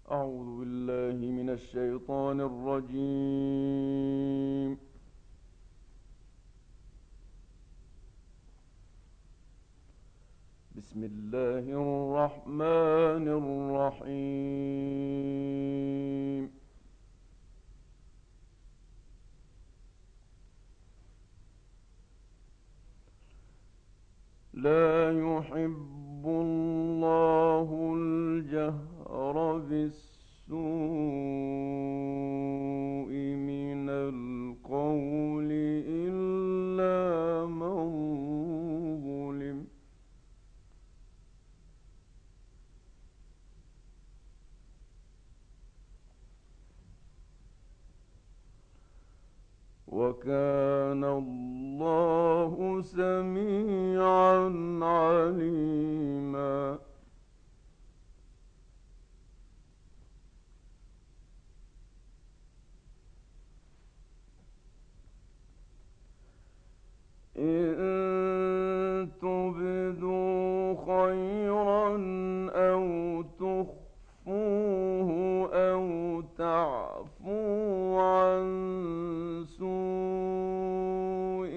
أعوذ بالله من الشيطان الرجيم. بسم الله الرحمن الرحيم. لا يحب الله الجهر بالسوء من القول إلا من ظلم. وكان الله سميعا عليما. إن تبدوا خيرا أو تخفوه أو تعفوا عن سوء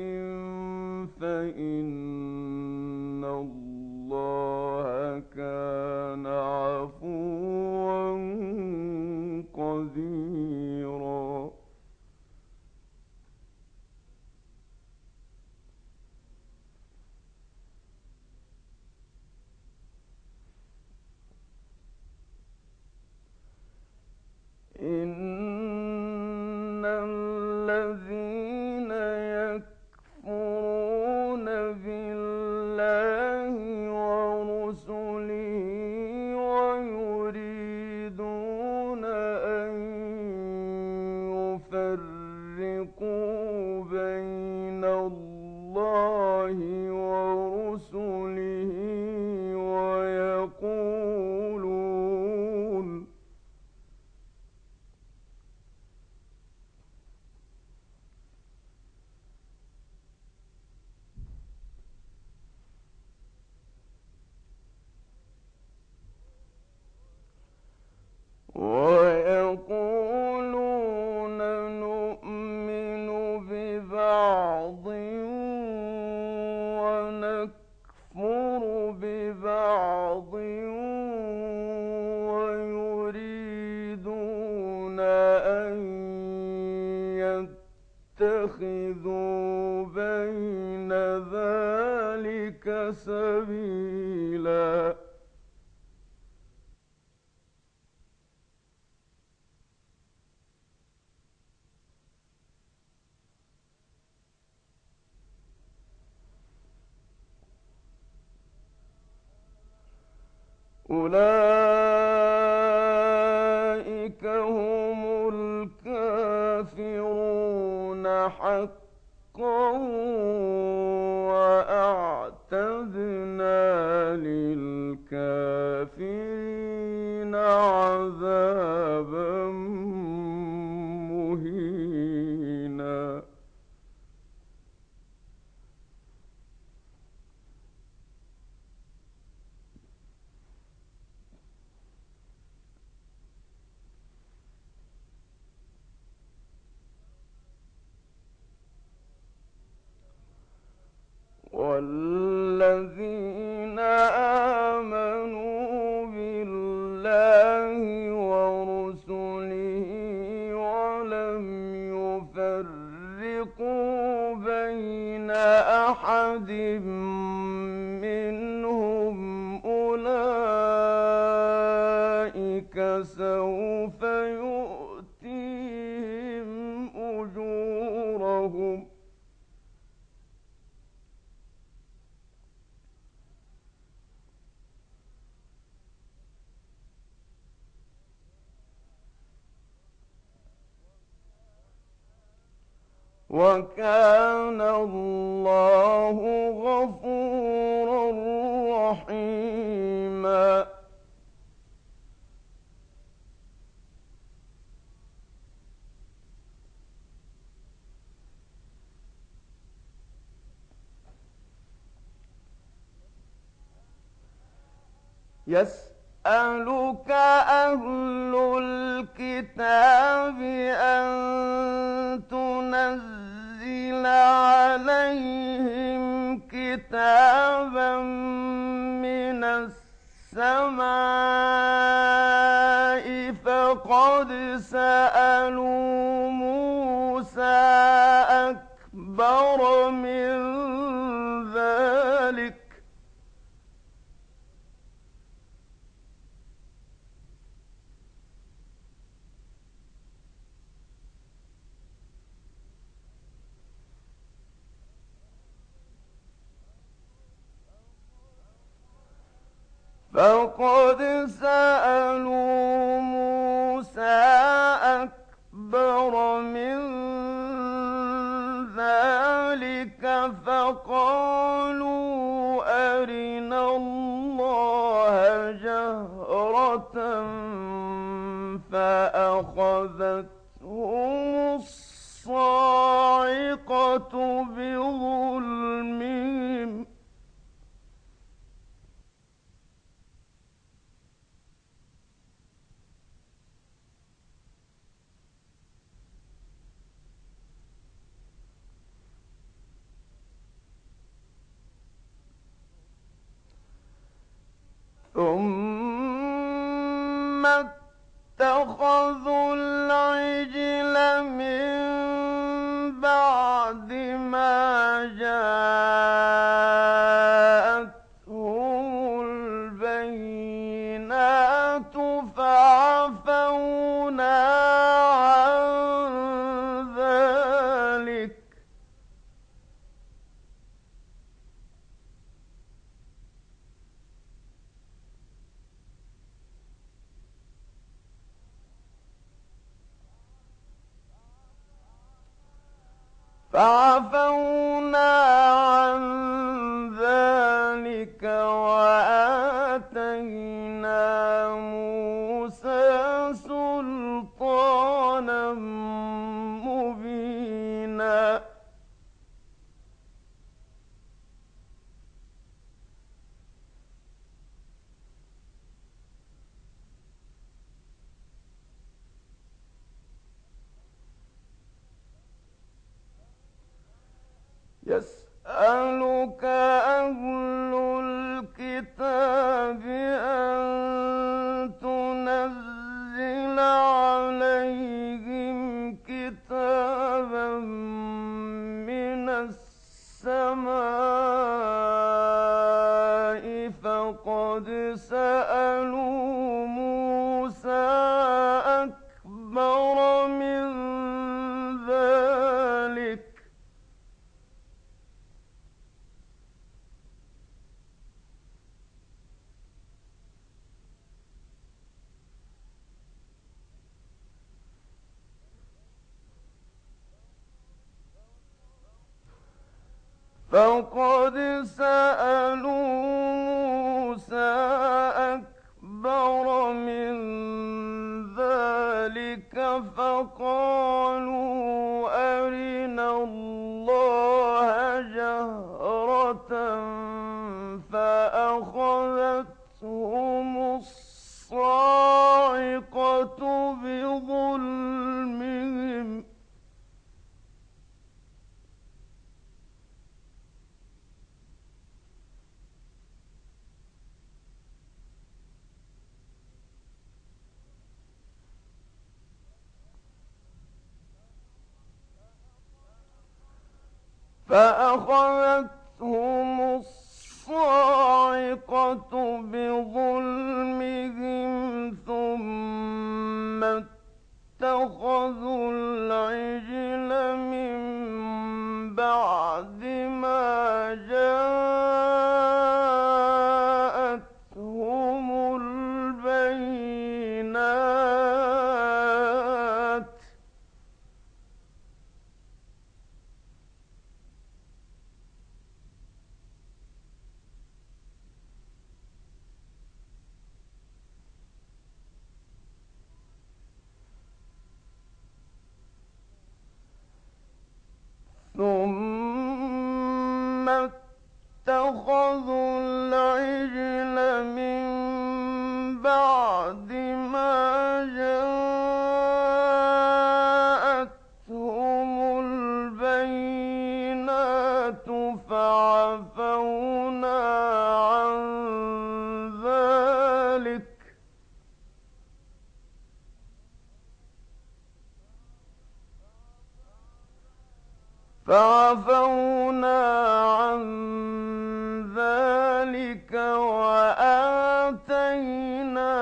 فإن الله كان عفوا قديرا. إن الذين يكفرون بالله ورسله ويريدون أن يفرقوا بين الله ورسله ويقولون نؤمن ببعض ونكفر ببعض ويريدون أن يتخذوا بين ذلك سبيلا. أولئك هم الكافرون حقا وأعتدنا للكافرين عذابا مهينا. والذين آمنوا بالله ورسله ولم يفرقوا بين أحد منهم أولئك سوف يؤتيهم أجورهم وكان الله غفورا رحيما. Yes. يسألك أهل الكتاب أن تنزل عليهم كتابا من السماء فقد سألوا موسى أكبر من ذلك فقد سألوا موسى أكبر من ذلك فقالوا أرنا الله جهرة فأخذتهم الصاعقة بظلمهم ثم اتخذوا العجل من بعد ما جاءتهم البينات فعفونا عن ذلك وآتينا موسى سلطانا مبينا يسألك أهل الكتاب أن تنزل عليهم كتابا من السماء فقد سألوا موسى أكبر من ذلك فقد سألوا موسى أكبر من ذلك فقالوا أرنا الله جهرة فأخذتهم الصاعقة بظلمهم فأخذتهم الصاعقة بظلمهم ثم اتخذوا العجل من بعد ما جاءتهم البينات فعفونا عن ذلك وآتينا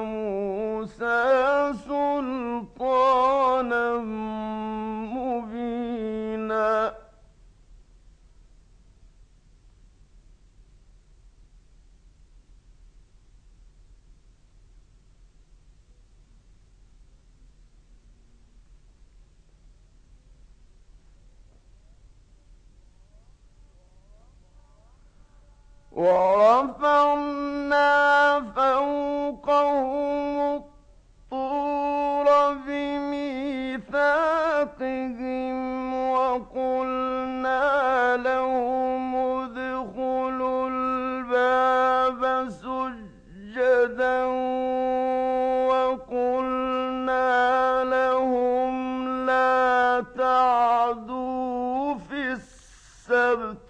موسى سلطانا مبينا ورفعنا فوقهم الطور بميثاقهم وقلنا لهم ادخلوا الباب سجدا وقلنا لهم لا تعدوا في السبت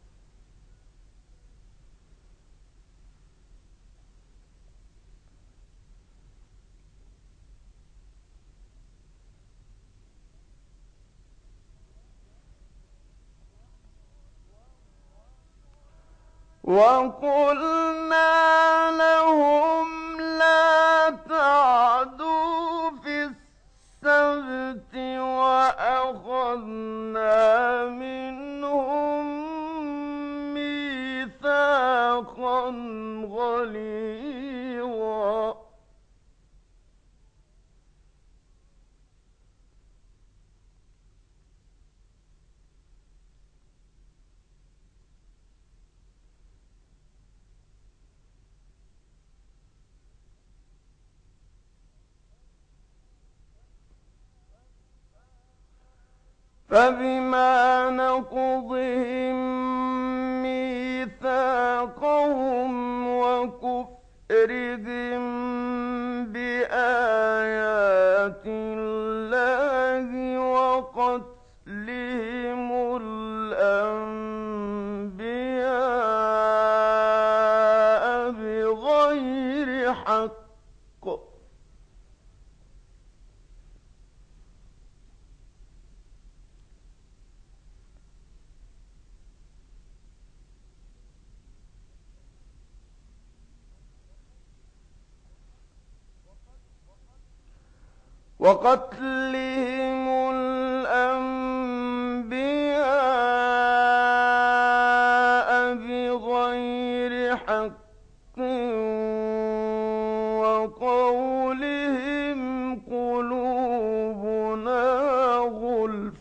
وقلنا لهم لا تعدوا في السبت وأخذنا منهم ميثاقا غليظا فبما نقضهم ميثاقهم وكفرهم بآيات الله وقتلهم الأنبياء بغير حق وقتلهم الأنبياء بغير حق وقولهم قلوبنا غلف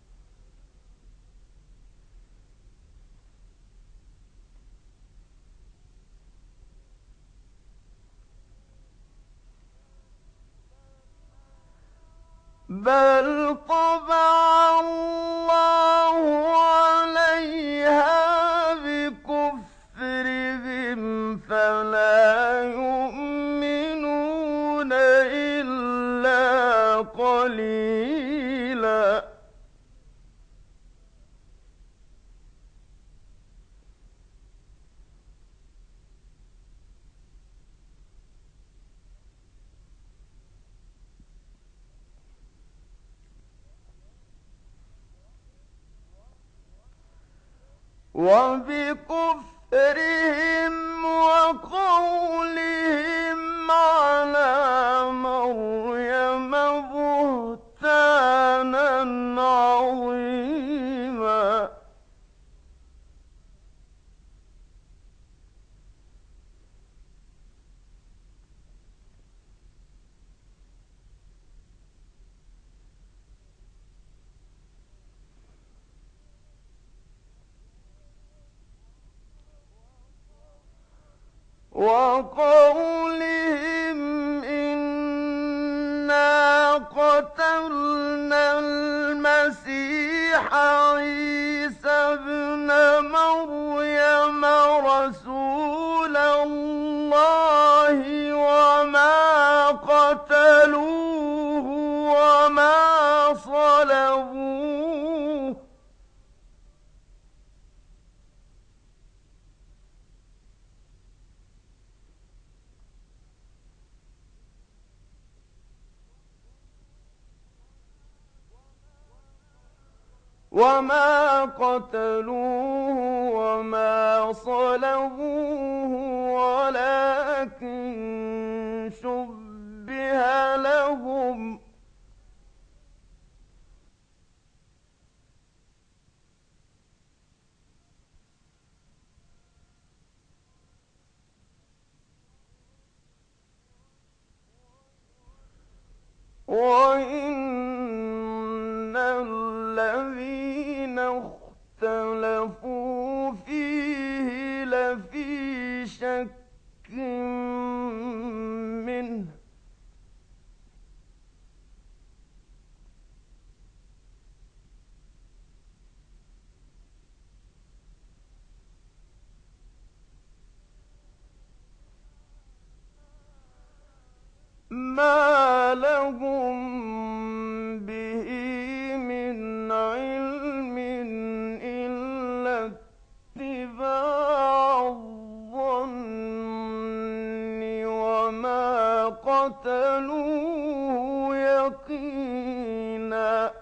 بل طبع الله عليها بكفرهم فلا يؤمنون إلا قليلا وبكفرهم وقولهم على مريم بهتانا عظيما وقولهم إنا قتلنا المسيح عيسى ابن مريم رسول الله وما قتلوه وما صلبوه وما قتلوه وما صلبوه ولكن شبه لهم. وإن الذين اختلفوا فيه لفي شك منه ما لهم به من علم إلا اتباع الظن وما قتلوه يقينا.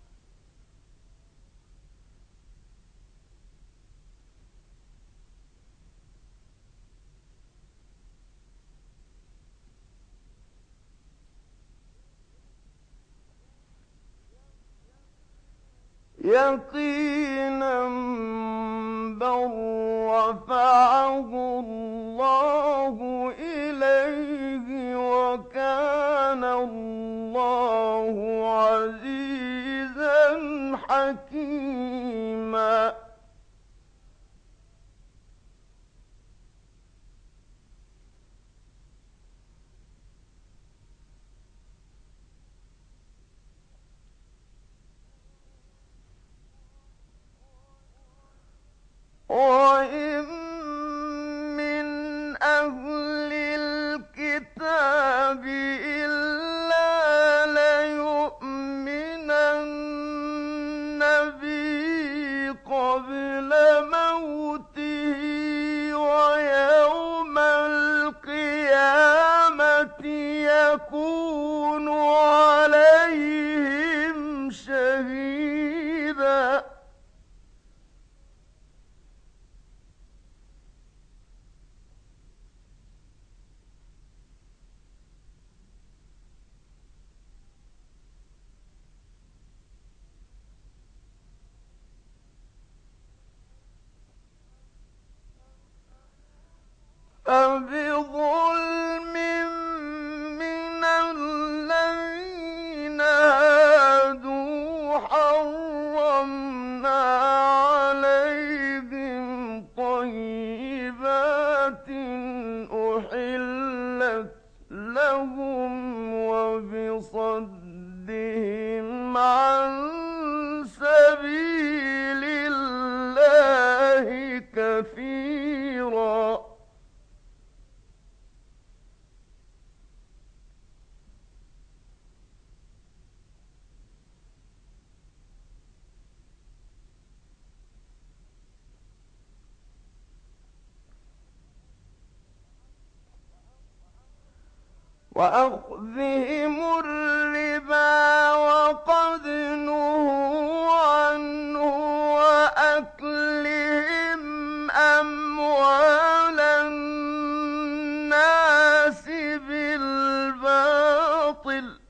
يقينا بل رفعه الله إليه وكان الله عزيزا حكيما. وإن من أهل الكتاب إلا ليؤمنن به قبل موته ويوم القيامة يكون عليهم شهيدا. فبظلم من الذين هادوا حرمنا عليهم طيبات أحلت لهم وبصدهم عن سبيل الله كثيرا. وأخذهم الربا وقد نهوا عنه وأكلهم أموال الناس بالباطل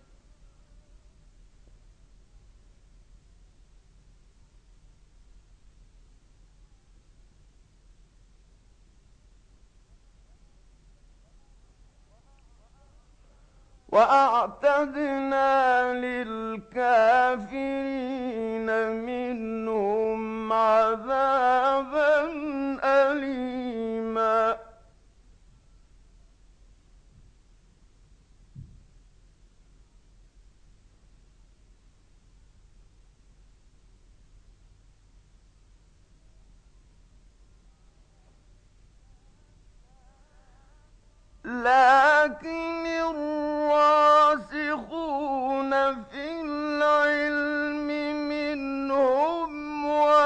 وأعتدنا للكافرين منهم عذابا أليما. لكن الراسخون في العلم منهم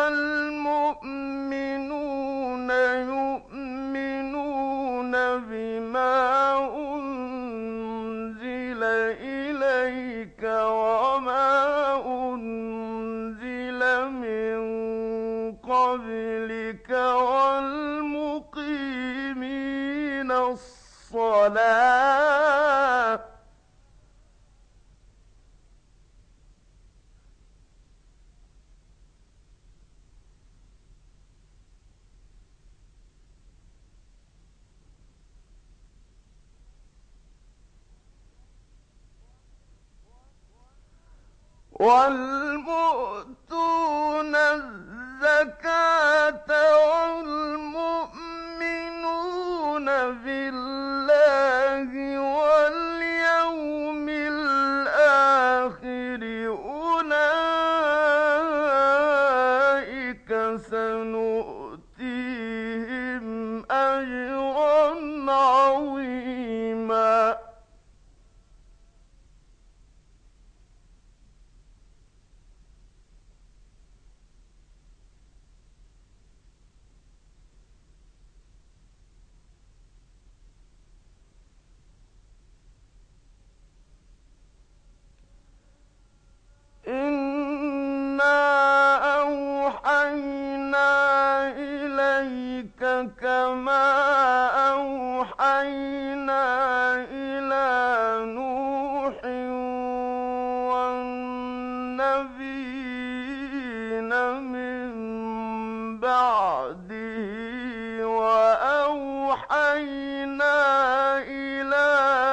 والمؤمنون يؤمنون بما أنزل إليك وما أنزل من إلى الصلاة والمؤتون الزكاة والمؤمنون بالله واليوم الآخر أولئك سنؤتيهم أجرا عظيما إنا أوحينا إليك كما أوحينا إلى نوح والنبيين من بعده وأوحينا إلى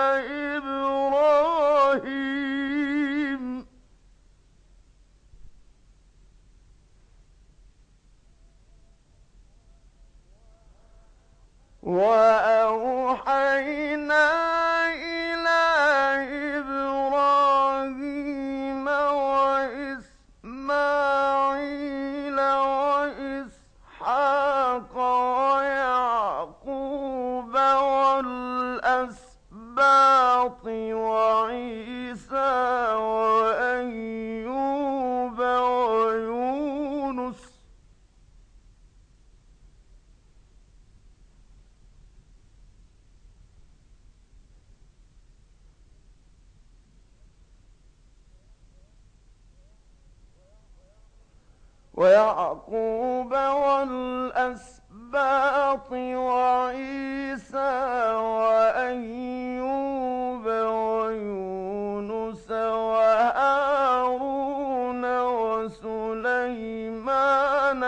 إبراهيم وأوحينا إلى إبراهيم وإسماعيل وإسحاق ويعقوب والأسباط وعيسى وأيوب ويونس والأسباط وعيسى وأيوب ويونس وهارون وسليمان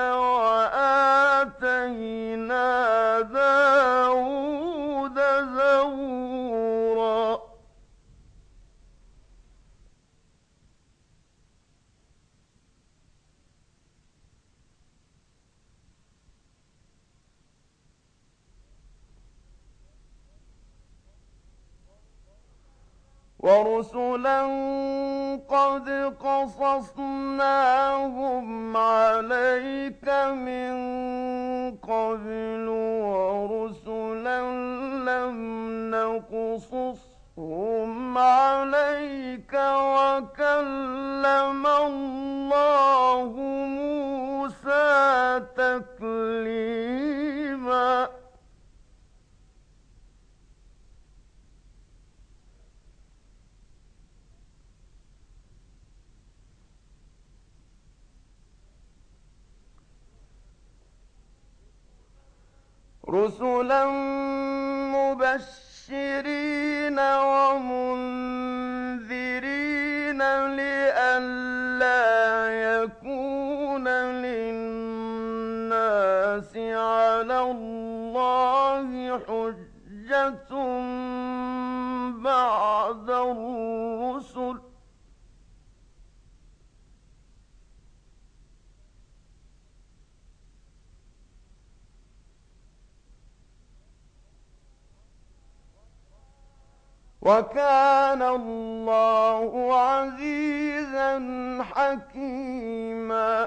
وآتينا داود زبورا ورسلا قد قصصناهم عليك من قبل ورسلا لم نقصصهم عليك وكلم الله موسى تكليما رسلا مبشرين ومنذرين لئلا يكون للناس على الله حجة بعد الرسل وكان الله عزيزا حكيما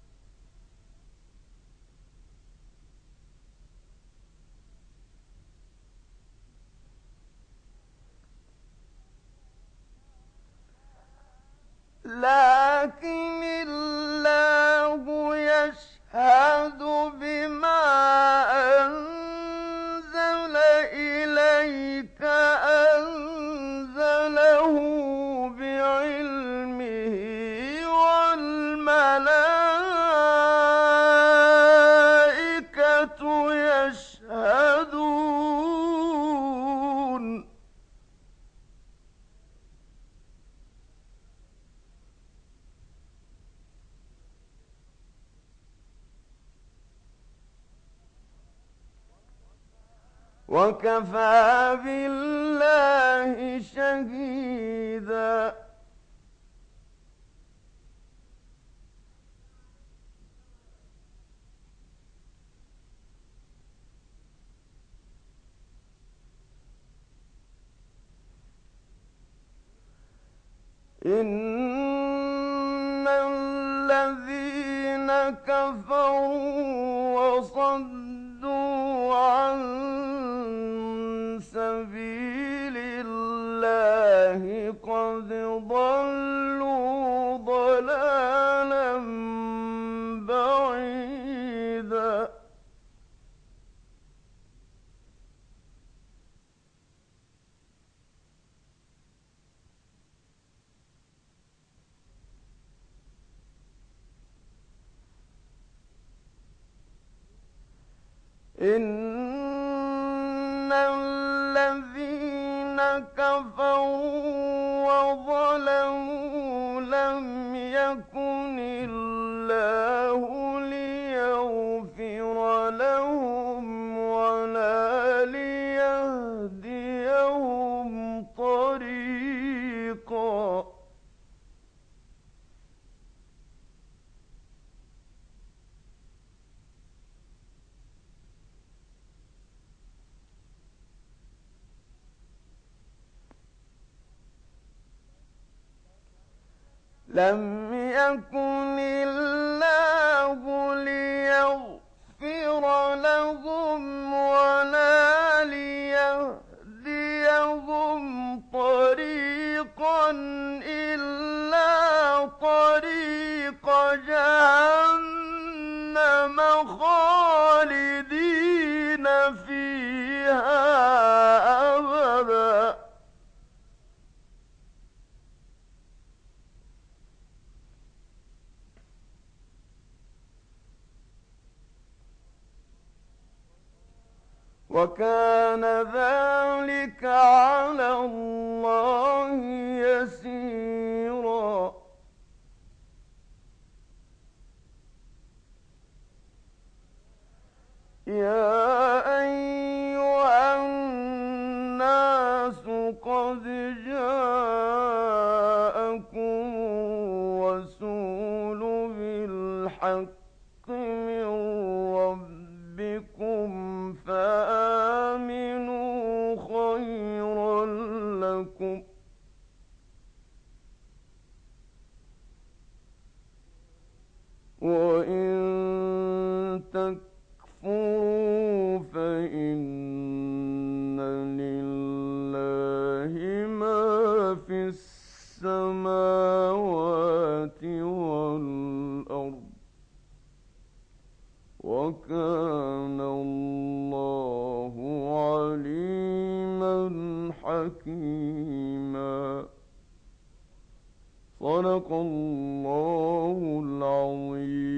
لكن الله يشهد بما أنزل إليك أنزله بعلمه والملائكة وكفى بالله شهيدا. إن الذين كفروا وصدوا عن سبيل الله قد ضلوا ضلالا بعيدا. إن الذين كفروا وظلموا لم يكن الله ليغفر لهم ولا ليهديهم طريقا. لم يكن الله ليغفر لهم ولا ليهديهم طريقا إلا طريق جهنم خالدين فيها أبدا. وكان ذلك على الله يسيرا. يا أيها الناس قد جاءكم الرسول بالحق من ربكم فآمنوا خيرا لكم. وإن تكفروا فإن لله ما في السماوات والأرض وكان الله عليما حكيما. صدق الله العظيم.